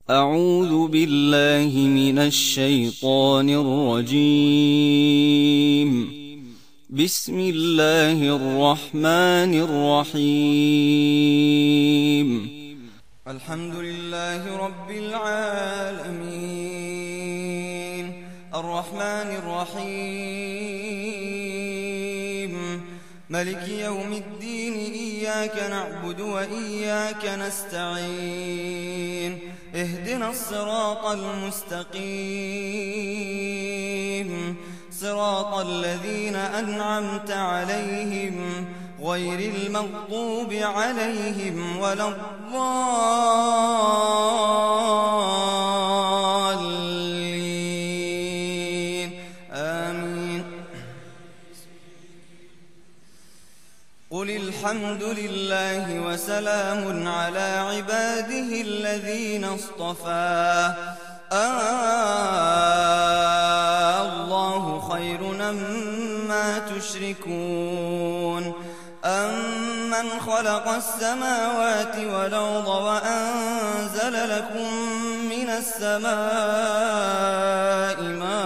أعوذ بالله من الشيطان الرجيم. بسم الله الرحمن الرحيم. الحمد لله رب العالمين الرحمن الرحيم ملك يوم الدين. إياك نعبد وإياك نستعين. اهدنا الصراط المستقيم صراط الذين أنعمت عليهم غير المغضوب عليهم ولا الضالين. آمين. قل الحمد لله وسلام على عباده الذين اصطفى. الله خير أما تشركون. أمن خلق السماوات والأرض وأنزل لكم من السماء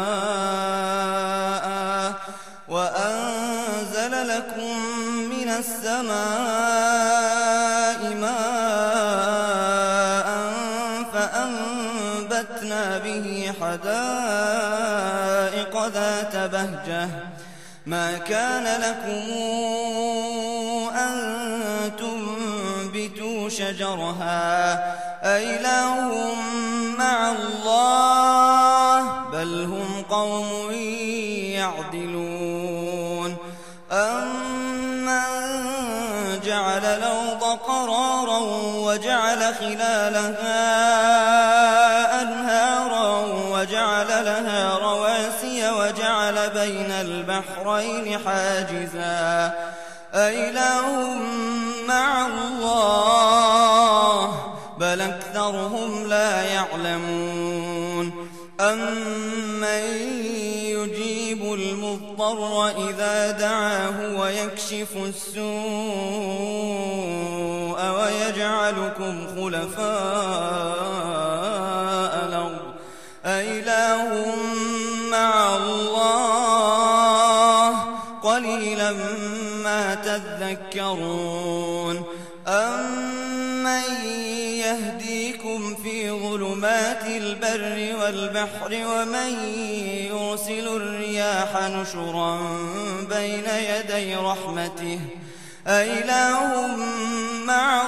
ماء فأنبتنا به حدائق ذات بهجة. ما كان لكم أن تنبتوا شجرها أإله مع الله بل هم قوم يعدلون. أمن جعل الأرض قرارا وجعل خلالها أنهارا وجعل لها رواسي وجعل بين البحرين حاجزا أإله مع الله بل أكثرهم لا يعلمون. أمن يجيب المضطر إذا دعاه ويكشف السوء ويجعلكم خلفاء الأرض أإله مع الله قليلا ما تذكرون. أمن يهديكم في ظلمات البر والبحر ومن يرسل الرياح نشرا بين يدي رحمته أإله مع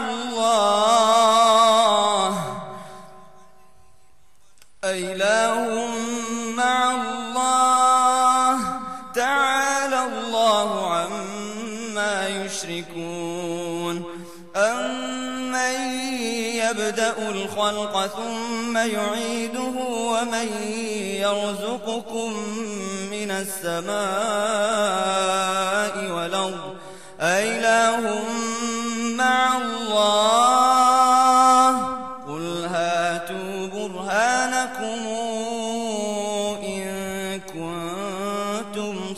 الله تعالى الله عما يشركون. أمن يبدأ الخلق ثم يعيده ومن يرزقكم من السماء والأرض أإله مع الله قل هاتوا برهانكم إن كنتم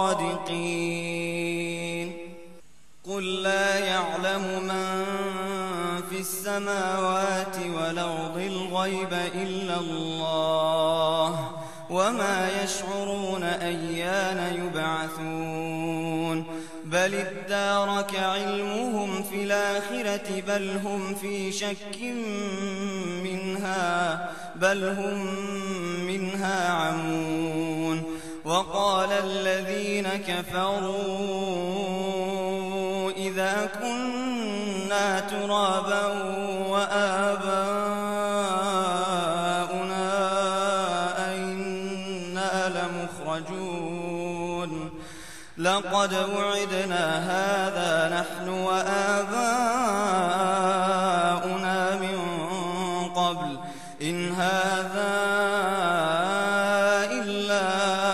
صادقين. قل لا يعلم من في السماوات والأرض الغيب إلا الله وما يشعرون أيان يبعثون. بل ادارك علمهم في الآخرة بل هم في شك منها عمون. وقال الذين كفروا إذا كنا ترابا وآباؤنا أئنا لمخرجون. لقد وعدنا هذا نحن وآباؤنا من قبل إن هذا إلا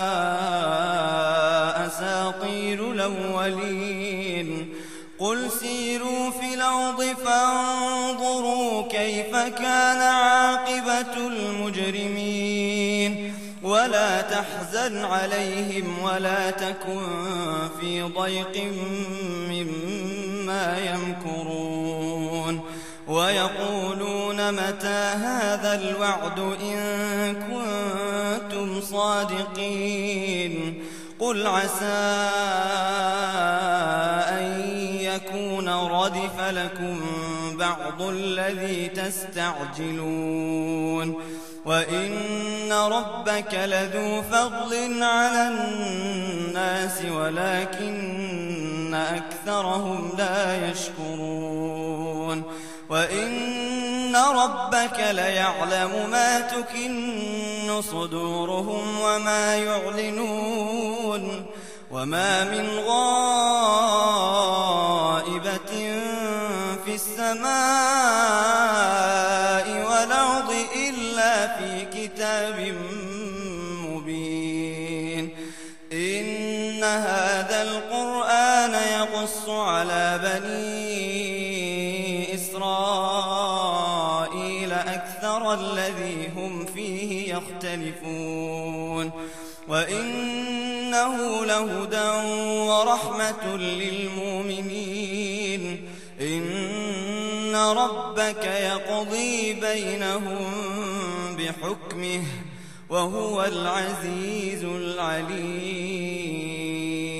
أساطير الأولين. قل سيروا في الأرض فانظروا كيف كان عاقبة المجرمين. ولا تحزن عليهم ولا تكن في ضيق مما يمكرون. ويقولون متى هذا الوعد إن كنتم صادقين قل عسى أن يكون ردف لكم بعض الذي تستعجلون وإن ربك لذو فضل على الناس ولكن أكثرهم لا يشكرون وإن ربك ليعلم ما تكن صدورهم وما يعلنون وما من غائبة في السماء والأرض إلا في كتاب مبين إن هذا القرآن يقص على بني إسرائيل أكثر الذي هم فيه يختلفون وإنه لهدى ورحمة للمؤمنين إن ربك يقضي بينهم بحكمه وهو العزيز العليم